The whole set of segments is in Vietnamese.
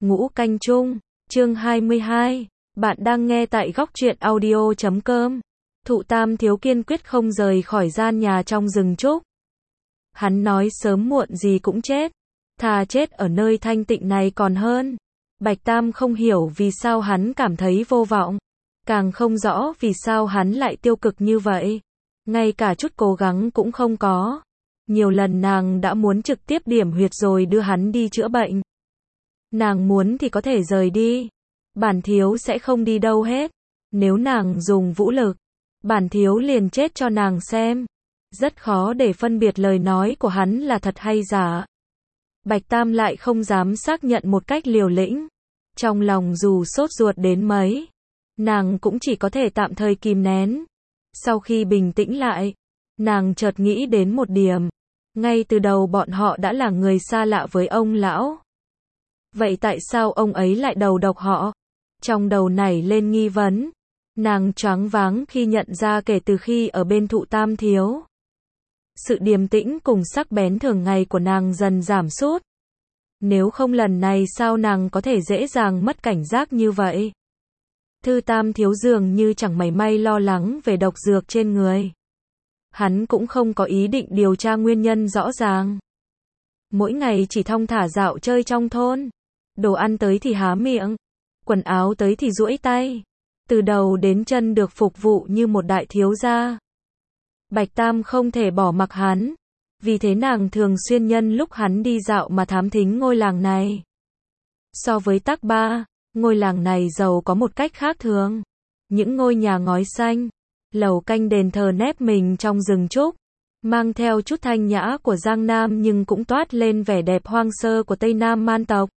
Ngũ Canh Chung, chương 22. Bạn đang nghe tại góc truyện audio.com. Thụ Tam Thiếu kiên quyết không rời khỏi gian nhà trong rừng trúc. Hắn nói sớm muộn gì cũng chết, thà chết ở nơi thanh tịnh này còn hơn. Bạch Tam không hiểu vì sao hắn cảm thấy vô vọng, càng không rõ vì sao hắn lại tiêu cực như vậy. Ngay cả chút cố gắng cũng không có. Nhiều lần nàng đã muốn trực tiếp điểm huyệt rồi đưa hắn đi chữa bệnh. Nàng muốn thì có thể rời đi. Bản thiếu sẽ không đi đâu hết. Nếu nàng dùng vũ lực, bản thiếu liền chết cho nàng xem. Rất khó để phân biệt lời nói của hắn là thật hay giả. Bạch Tam lại không dám xác nhận một cách liều lĩnh. Trong lòng dù sốt ruột đến mấy, nàng cũng chỉ có thể tạm thời kìm nén. Sau khi bình tĩnh lại, nàng chợt nghĩ đến một điểm. Ngay từ đầu bọn họ đã là người xa lạ với ông lão. Vậy tại sao ông ấy lại đầu độc họ? Trong đầu nảy lên nghi vấn. Nàng choáng váng khi nhận ra kể từ khi ở bên Thụ Tam Thiếu, sự điềm tĩnh cùng sắc bén thường ngày của nàng dần giảm sút. Nếu không lần này sao nàng có thể dễ dàng mất cảnh giác như vậy? Thụ Tam Thiếu dường như chẳng mảy may lo lắng về độc dược trên người. Hắn cũng không có ý định điều tra nguyên nhân rõ ràng. Mỗi ngày chỉ thong thả dạo chơi trong thôn. Đồ ăn tới thì há miệng, quần áo tới thì duỗi tay. Từ đầu đến chân được phục vụ như một đại thiếu gia. Bạch Tam không thể bỏ mặc hắn. Vì thế nàng thường xuyên nhân lúc hắn đi dạo mà thám thính ngôi làng này. So với Tắc Ba, ngôi làng này giàu có một cách khác thường. Những ngôi nhà ngói xanh, lầu canh đền thờ nép mình trong rừng trúc, mang theo chút thanh nhã của Giang Nam nhưng cũng toát lên vẻ đẹp hoang sơ của Tây Nam man tộc.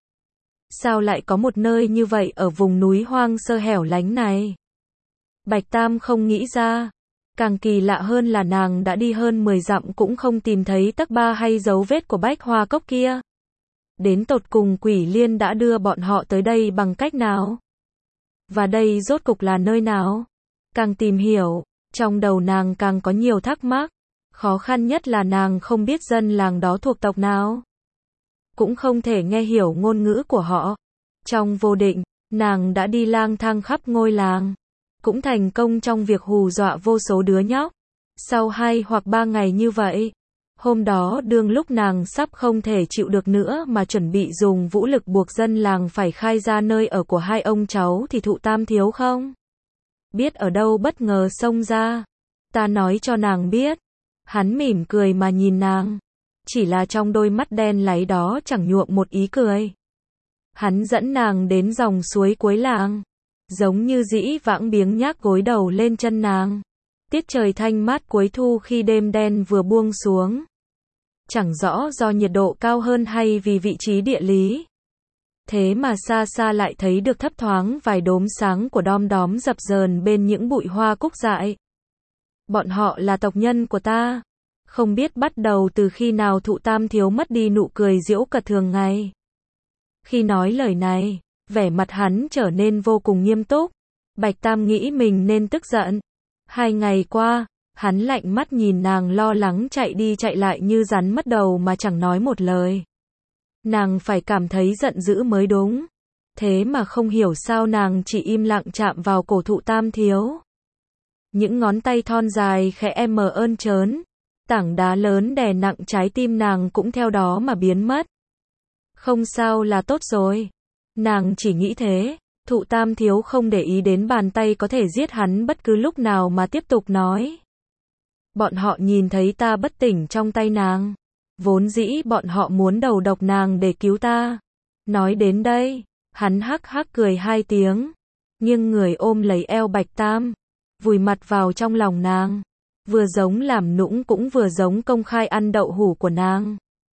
Sao lại có một nơi như vậy ở vùng núi hoang sơ hẻo lánh này? Bạch Tam không nghĩ ra. Càng kỳ lạ hơn là nàng đã đi hơn 10 dặm cũng không tìm thấy Tắc Ba hay dấu vết của Bách Hoa Cốc kia. Đến tột cùng Quỷ Liên đã đưa bọn họ tới đây bằng cách nào? Và đây rốt cục là nơi nào? Càng tìm hiểu, trong đầu nàng càng có nhiều thắc mắc. Khó khăn nhất là nàng không biết dân làng đó thuộc tộc nào. Cũng không thể nghe hiểu ngôn ngữ của họ. Trong vô định, nàng đã đi lang thang khắp ngôi làng. Cũng thành công trong việc hù dọa vô số đứa nhóc. Sau 2 hoặc 3 ngày như vậy, hôm đó đương lúc nàng sắp không thể chịu được nữa mà chuẩn bị dùng vũ lực buộc dân làng phải khai ra nơi ở của hai ông cháu thì Thụ Tam Thiếu không biết ở đâu bất ngờ xông ra. Ta nói cho nàng biết. Hắn mỉm cười mà nhìn nàng. Chỉ là trong đôi mắt đen láy đó chẳng nhuộm một ý cười. Hắn dẫn nàng đến dòng suối cuối làng. Giống như dĩ vãng biếng nhác gối đầu lên chân nàng. Tiết trời thanh mát cuối thu khi đêm đen vừa buông xuống. Chẳng rõ do nhiệt độ cao hơn hay vì vị trí địa lý. Thế mà xa xa lại thấy được thấp thoáng vài đốm sáng của đom đóm dập dờn bên những bụi hoa cúc dại. Bọn họ là tộc nhân của ta. Không biết bắt đầu từ khi nào Thụ Tam Thiếu mất đi nụ cười giễu cợt thường ngày. Khi nói lời này, vẻ mặt hắn trở nên vô cùng nghiêm túc. Bạch Tam nghĩ mình nên tức giận. 2 ngày qua, hắn lạnh mắt nhìn nàng lo lắng chạy đi chạy lại như rắn mất đầu mà chẳng nói một lời. Nàng phải cảm thấy giận dữ mới đúng. Thế mà không hiểu sao nàng chỉ im lặng chạm vào cổ Thụ Tam Thiếu. Những ngón tay thon dài khẽ ơn trớn. Tảng đá lớn đè nặng trái tim nàng cũng theo đó mà biến mất. Không sao là tốt rồi. Nàng chỉ nghĩ thế. Thụ Tam Thiếu không để ý đến bàn tay có thể giết hắn bất cứ lúc nào mà tiếp tục nói. Bọn họ nhìn thấy ta bất tỉnh trong tay nàng. Vốn dĩ bọn họ muốn đầu độc nàng để cứu ta. Nói đến đây, hắn hắc hắc cười 2 tiếng. Nghiêng người ôm lấy eo Bạch Tam. Vùi mặt vào trong lòng nàng. Vừa giống làm nũng cũng vừa giống công khai ăn đậu hủ của nàng.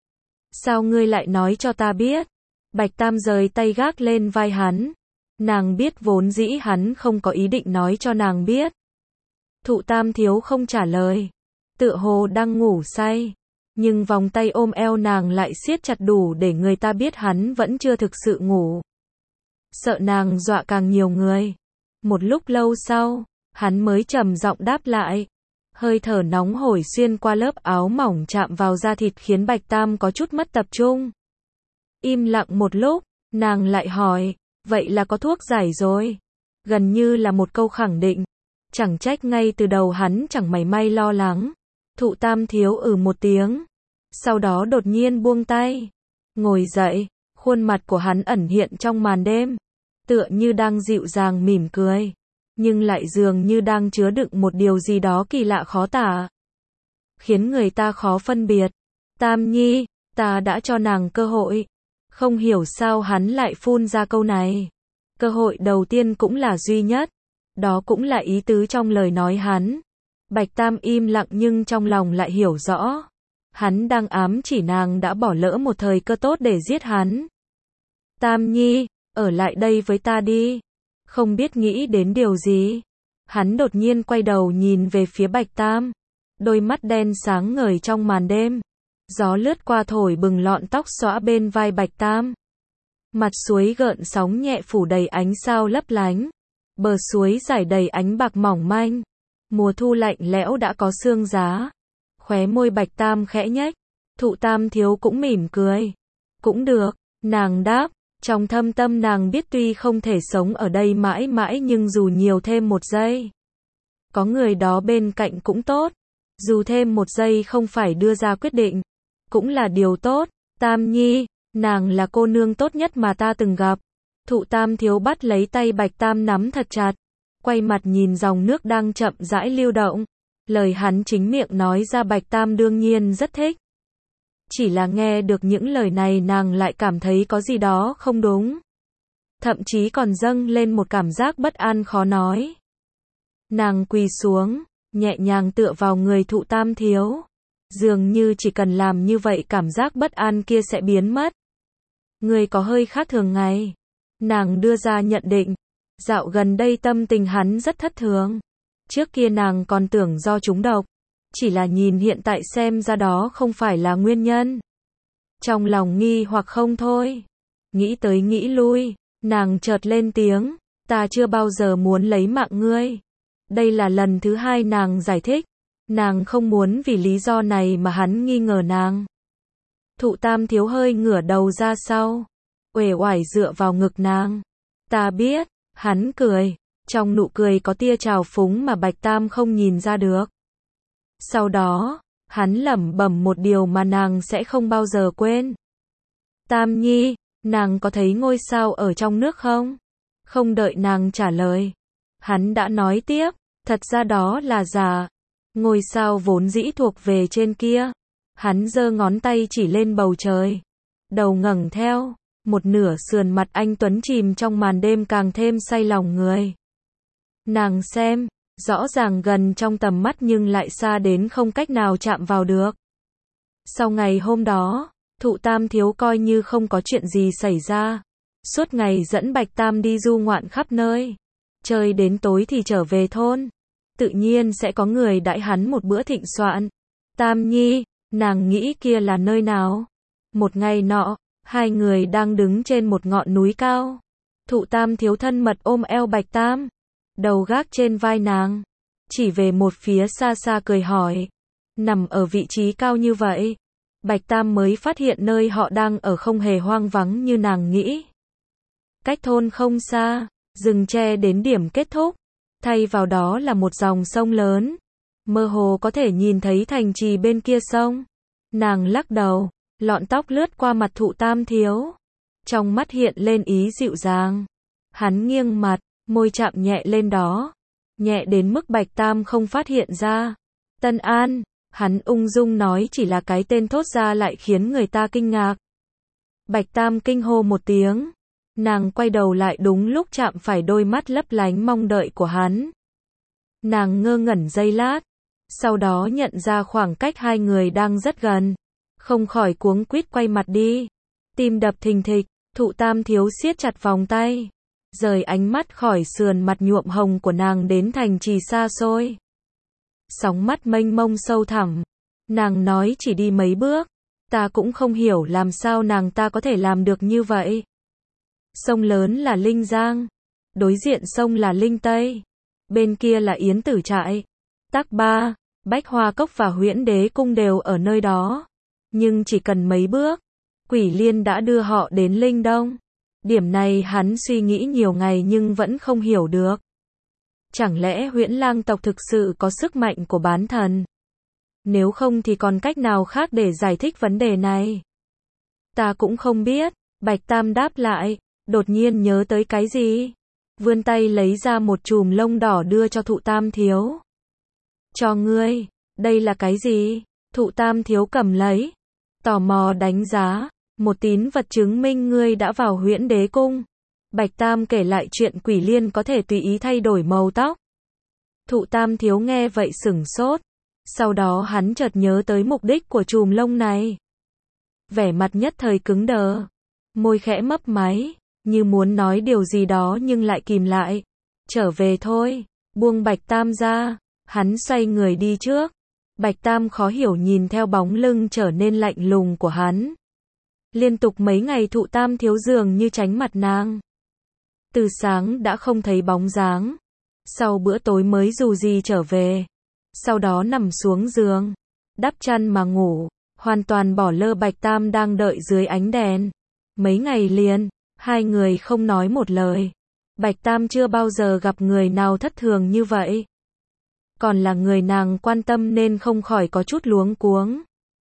Sao ngươi lại nói cho ta biết? Bạch Tam rời tay gác lên vai hắn. Nàng biết vốn dĩ hắn không có ý định nói cho nàng biết. Thụ Tam Thiếu không trả lời. Tựa hồ đang ngủ say. Nhưng vòng tay ôm eo nàng lại siết chặt đủ để người ta biết hắn vẫn chưa thực sự ngủ. Sợ nàng dọa càng nhiều người. Một lúc lâu sau, hắn mới trầm giọng đáp lại. Hơi thở nóng hổi xuyên qua lớp áo mỏng chạm vào da thịt khiến Bạch Tam có chút mất tập trung. Im lặng một lúc, Nàng lại hỏi, vậy là có thuốc giải rồi. Gần như là một câu khẳng định. Chẳng trách ngay từ đầu hắn chẳng mảy may lo lắng. Thụ Tam Thiếu một tiếng. Sau đó đột nhiên buông tay. Ngồi dậy, khuôn mặt của hắn ẩn hiện trong màn đêm. Tựa như đang dịu dàng mỉm cười. Nhưng lại dường như đang chứa đựng một điều gì đó kỳ lạ khó tả. Khiến người ta khó phân biệt. Tam Nhi, ta đã cho nàng cơ hội. Không hiểu sao hắn lại phun ra câu này. Cơ hội đầu tiên cũng là duy nhất. Đó cũng là ý tứ trong lời nói hắn. Bạch Tam im lặng nhưng trong lòng lại hiểu rõ. Hắn đang ám chỉ nàng đã bỏ lỡ một thời cơ tốt để giết hắn. Tam Nhi, ở lại đây với ta đi. Không biết nghĩ đến điều gì. Hắn đột nhiên quay đầu nhìn về phía Bạch Tam. Đôi mắt đen sáng ngời trong màn đêm. Gió lướt qua thổi bừng lọn tóc xõa bên vai Bạch Tam. Mặt suối gợn sóng nhẹ phủ đầy ánh sao lấp lánh. Bờ suối rải đầy ánh bạc mỏng manh. Mùa thu lạnh lẽo đã có sương giá. Khóe môi Bạch Tam khẽ nhếch. Thụ Tam Thiếu cũng mỉm cười. Cũng được, nàng đáp. Trong thâm tâm nàng biết tuy không thể sống ở đây mãi mãi nhưng dù nhiều thêm một giây. Có người đó bên cạnh cũng tốt. Dù thêm một giây không phải đưa ra quyết định. Cũng là điều tốt. Tam Nhi, nàng là cô nương tốt nhất mà ta từng gặp. Thụ Tam Thiếu bắt lấy tay Bạch Tam nắm thật chặt. Quay mặt nhìn dòng nước đang chậm rãi lưu động. Lời hắn chính miệng nói ra Bạch Tam đương nhiên rất thích. Chỉ là nghe được những lời này nàng lại cảm thấy có gì đó không đúng. Thậm chí còn dâng lên một cảm giác bất an khó nói. Nàng quỳ xuống, nhẹ nhàng tựa vào người Thụ Tam Thiếu. Dường như chỉ cần làm như vậy cảm giác bất an kia sẽ biến mất. Người có hơi khác thường ngày. Nàng đưa ra nhận định. Dạo gần đây tâm tình hắn rất thất thường. Trước kia nàng còn tưởng do trúng độc. Chỉ là nhìn hiện tại xem ra đó không phải là nguyên nhân. Trong lòng nghi hoặc không thôi. Nghĩ tới nghĩ lui, nàng chợt lên tiếng. Ta chưa bao giờ muốn lấy mạng ngươi. Đây là lần thứ hai nàng giải thích. Nàng không muốn vì lý do này mà hắn nghi ngờ nàng. Thụ Tam Thiếu hơi ngửa đầu ra sau. Uể oải dựa vào ngực nàng. Ta biết, hắn cười. Trong nụ cười có tia trào phúng mà Bạch Tam không nhìn ra được. Sau đó, hắn lẩm bẩm một điều mà nàng sẽ không bao giờ quên. Tam Nhi, nàng có thấy ngôi sao ở trong nước không? Không đợi nàng trả lời. Hắn đã nói tiếp, thật ra đó là giả. Ngôi sao vốn dĩ thuộc về trên kia. Hắn giơ ngón tay chỉ lên bầu trời. Đầu ngẩng theo, một nửa sườn mặt anh tuấn chìm trong màn đêm càng thêm say lòng người. Nàng xem, rõ ràng gần trong tầm mắt nhưng lại xa đến không cách nào chạm vào được. Sau ngày hôm đó, Thụ Tam Thiếu coi như không có chuyện gì xảy ra. Suốt ngày dẫn Bạch Tam đi du ngoạn khắp nơi. Chơi đến tối thì trở về thôn. Tự nhiên sẽ có người đãi hắn một bữa thịnh soạn. Tam Nhi, nàng nghĩ kia là nơi nào? Một ngày nọ, hai người đang đứng trên một ngọn núi cao. Thụ Tam Thiếu thân mật ôm eo Bạch Tam. Đầu gác trên vai nàng. Chỉ về một phía xa xa cười hỏi. Nằm ở vị trí cao như vậy. Bạch Tam mới phát hiện nơi họ đang ở không hề hoang vắng như nàng nghĩ. Cách thôn không xa, rừng tre đến điểm kết thúc. Thay vào đó là một dòng sông lớn. Mơ hồ có thể nhìn thấy thành trì bên kia sông. Nàng lắc đầu, lọn tóc lướt qua mặt Thụ Tam Thiếu. Trong mắt hiện lên ý dịu dàng. Hắn nghiêng mặt, môi chạm nhẹ lên đó. Nhẹ đến mức Bạch Tam không phát hiện ra. Tân An, hắn ung dung nói chỉ là cái tên thốt ra lại khiến người ta kinh ngạc. Bạch Tam kinh hô một tiếng. Nàng quay đầu lại đúng lúc chạm phải đôi mắt lấp lánh mong đợi của hắn. Nàng ngơ ngẩn giây lát. Sau đó nhận ra khoảng cách hai người đang rất gần. Không khỏi cuống quýt quay mặt đi. Tim đập thình thịch, Thụ Tam Thiếu siết chặt vòng tay. Rời ánh mắt khỏi sườn mặt nhuộm hồng của nàng đến thành trì xa xôi. Sóng mắt mênh mông sâu thẳm. Nàng nói chỉ đi mấy bước. Ta cũng không hiểu làm sao nàng ta có thể làm được như vậy. Sông lớn là Linh Giang. Đối diện sông là Linh Tây. Bên kia là Yến Tử Trại. Tắc Ba, Bách Hoa Cốc và Huyễn Đế Cung đều ở nơi đó. Nhưng chỉ cần mấy bước, Quỷ Liên đã đưa họ đến Linh Đông. Điểm này hắn suy nghĩ nhiều ngày nhưng vẫn không hiểu được. Chẳng lẽ Huyễn Lang tộc thực sự có sức mạnh của bán thần? Nếu không thì còn cách nào khác để giải thích vấn đề này? Ta cũng không biết, Bạch Tam đáp lại, đột nhiên nhớ tới cái gì. Vươn tay lấy ra một chùm lông đỏ đưa cho Thụ Tam Thiếu. Cho ngươi, đây là cái gì? Thụ Tam Thiếu cầm lấy, tò mò đánh giá, một tín vật chứng minh ngươi đã vào Huyễn Đế Cung. Bạch Tam kể lại chuyện Quỷ Liên có thể tùy ý thay đổi màu tóc. Thụ Tam Thiếu nghe vậy sửng sốt, sau đó hắn chợt nhớ tới mục đích của chùm lông này. Vẻ mặt nhất thời cứng đờ, môi khẽ mấp máy, như muốn nói điều gì đó nhưng lại kìm lại. Trở về thôi, buông Bạch Tam ra, hắn xoay người đi trước. Bạch Tam khó hiểu nhìn theo bóng lưng trở nên lạnh lùng của hắn. Liên tục mấy ngày Thụ Tam Thiếu dường như tránh mặt nàng. Từ sáng đã không thấy bóng dáng. Sau bữa tối mới dù gì trở về. Sau đó nằm xuống giường, đắp chăn mà ngủ, hoàn toàn bỏ lơ Bạch Tam đang đợi dưới ánh đèn. Mấy ngày liền, hai người không nói một lời. Bạch Tam chưa bao giờ gặp người nào thất thường như vậy. Còn là người nàng quan tâm nên không khỏi có chút luống cuống.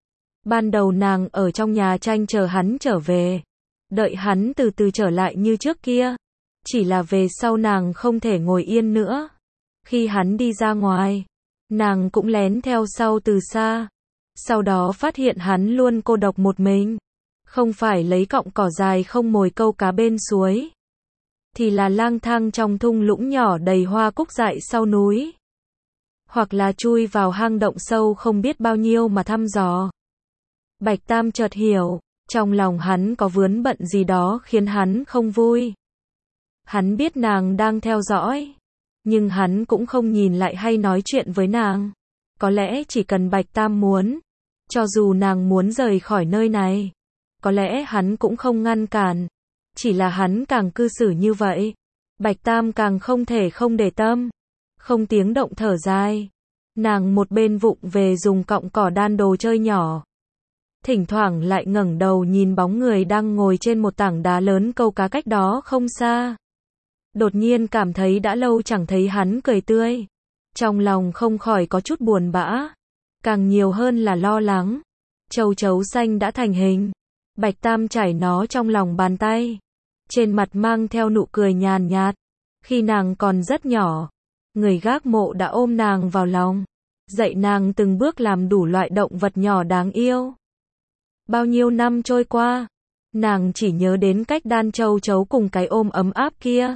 Ban đầu nàng ở trong nhà tranh chờ hắn trở về, đợi hắn từ từ trở lại như trước kia. Chỉ là về sau nàng không thể ngồi yên nữa. Khi hắn đi ra ngoài, nàng cũng lén theo sau từ xa. Sau đó phát hiện hắn luôn cô độc một mình. Không phải lấy cọng cỏ dài không mồi câu cá bên suối, thì là lang thang trong thung lũng nhỏ đầy hoa cúc dại sau núi. Hoặc là chui vào hang động sâu không biết bao nhiêu mà thăm dò. Bạch Tam chợt hiểu, trong lòng hắn có vướng bận gì đó khiến hắn không vui. Hắn biết nàng đang theo dõi, nhưng hắn cũng không nhìn lại hay nói chuyện với nàng. Có lẽ chỉ cần Bạch Tam muốn, cho dù nàng muốn rời khỏi nơi này, có lẽ hắn cũng không ngăn cản. Chỉ là hắn càng cư xử như vậy, Bạch Tam càng không thể không để tâm. Không tiếng động thở dài, nàng một bên vụng về dùng cọng cỏ đan đồ chơi nhỏ. Thỉnh thoảng lại ngẩng đầu nhìn bóng người đang ngồi trên một tảng đá lớn câu cá cách đó không xa. Đột nhiên cảm thấy đã lâu chẳng thấy hắn cười tươi. Trong lòng không khỏi có chút buồn bã. Càng nhiều hơn là lo lắng. Châu chấu xanh đã thành hình. Bạch Tam chải nó trong lòng bàn tay. Trên mặt mang theo nụ cười nhàn nhạt. Khi nàng còn rất nhỏ, người gác mộ đã ôm nàng vào lòng, dạy nàng từng bước làm đủ loại động vật nhỏ đáng yêu. Bao nhiêu năm trôi qua, nàng chỉ nhớ đến cách đan châu chấu cùng cái ôm ấm áp kia.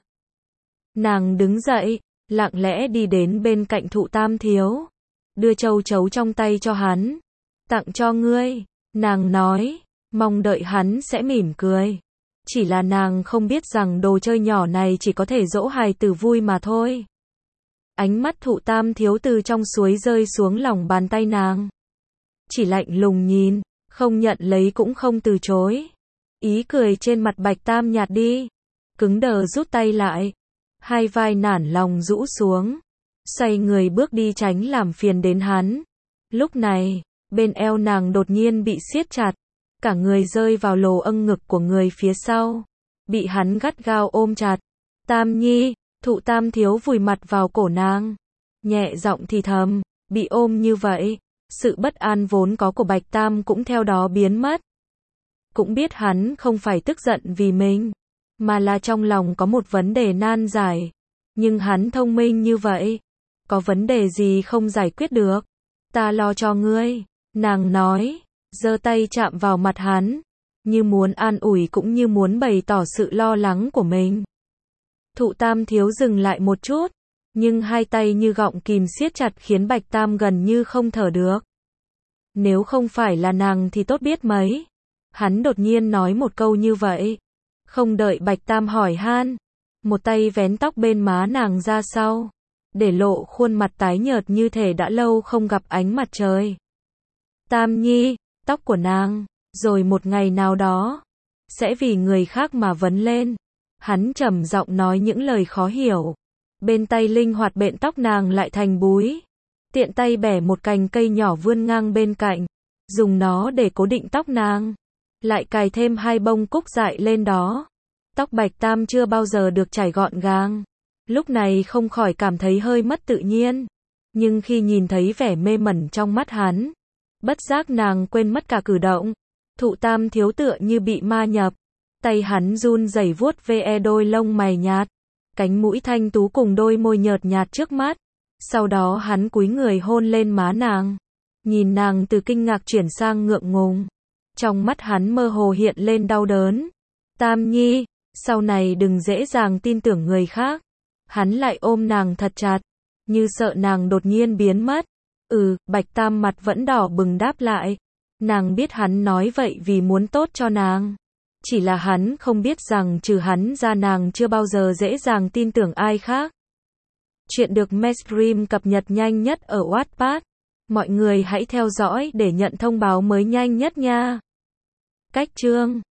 Nàng đứng dậy, lặng lẽ đi đến bên cạnh Thụ Tam Thiếu, đưa châu chấu trong tay cho hắn. Tặng cho ngươi, nàng nói, mong đợi hắn sẽ mỉm cười. Chỉ là nàng không biết rằng đồ chơi nhỏ này chỉ có thể dỗ hài tử vui mà thôi. Ánh mắt Thụ Tam Thiếu từ trong suối rơi xuống lòng bàn tay nàng. Chỉ lạnh lùng nhìn, không nhận lấy cũng không từ chối. Ý cười trên mặt Bạch Tam nhạt đi, cứng đờ rút tay lại. Hai vai nản lòng rũ xuống, xoay người bước đi tránh làm phiền đến hắn. Lúc này, bên eo nàng đột nhiên bị siết chặt, cả người rơi vào lồ âng ngực của người phía sau, bị hắn gắt gao ôm chặt. Tam Nhi, Thụ Tam Thiếu vùi mặt vào cổ nàng, nhẹ giọng thì thầm, bị ôm như vậy, sự bất an vốn có của Bạch Tam cũng theo đó biến mất. Cũng biết hắn không phải tức giận vì mình, mà là trong lòng có một vấn đề nan giải. Nhưng hắn thông minh như vậy, có vấn đề gì không giải quyết được? Ta lo cho ngươi, nàng nói, giơ tay chạm vào mặt hắn, như muốn an ủi cũng như muốn bày tỏ sự lo lắng của mình. Thụ Tam Thiếu dừng lại một chút, nhưng hai tay như gọng kìm siết chặt khiến Bạch Tam gần như không thở được. Nếu không phải là nàng thì tốt biết mấy. Hắn đột nhiên nói một câu như vậy. Không đợi Bạch Tam hỏi han, một tay vén tóc bên má nàng ra sau, để lộ khuôn mặt tái nhợt như thể đã lâu không gặp ánh mặt trời. Tam Nhi, tóc của nàng, rồi một ngày nào đó, sẽ vì người khác mà vấn lên. Hắn trầm giọng nói những lời khó hiểu. Bên tay linh hoạt bện tóc nàng lại thành búi. Tiện tay bẻ một cành cây nhỏ vươn ngang bên cạnh, dùng nó để cố định tóc nàng. Lại cài thêm hai bông cúc dại lên đó. Tóc Bạch Tam chưa bao giờ được chải gọn gàng. Lúc này không khỏi cảm thấy hơi mất tự nhiên. Nhưng khi nhìn thấy vẻ mê mẩn trong mắt hắn, bất giác nàng quên mất cả cử động. Thụ Tam thiếu tựa như bị ma nhập. Tay hắn run rẩy vuốt ve đôi lông mày nhạt, cánh mũi thanh tú cùng đôi môi nhợt nhạt trước mắt. Sau đó hắn cúi người hôn lên má nàng. Nhìn nàng từ kinh ngạc chuyển sang ngượng ngùng. Trong mắt hắn mơ hồ hiện lên đau đớn. Tam Nhi, sau này đừng dễ dàng tin tưởng người khác. Hắn lại ôm nàng thật chặt, như sợ nàng đột nhiên biến mất. Bạch Tam mặt vẫn đỏ bừng đáp lại. Nàng biết hắn nói vậy vì muốn tốt cho nàng. Chỉ là hắn không biết rằng trừ hắn ra nàng chưa bao giờ dễ dàng tin tưởng ai khác. Chuyện được Mainstream cập nhật nhanh nhất ở Wattpad. Mọi người hãy theo dõi để nhận thông báo mới nhanh nhất nha. Cách chương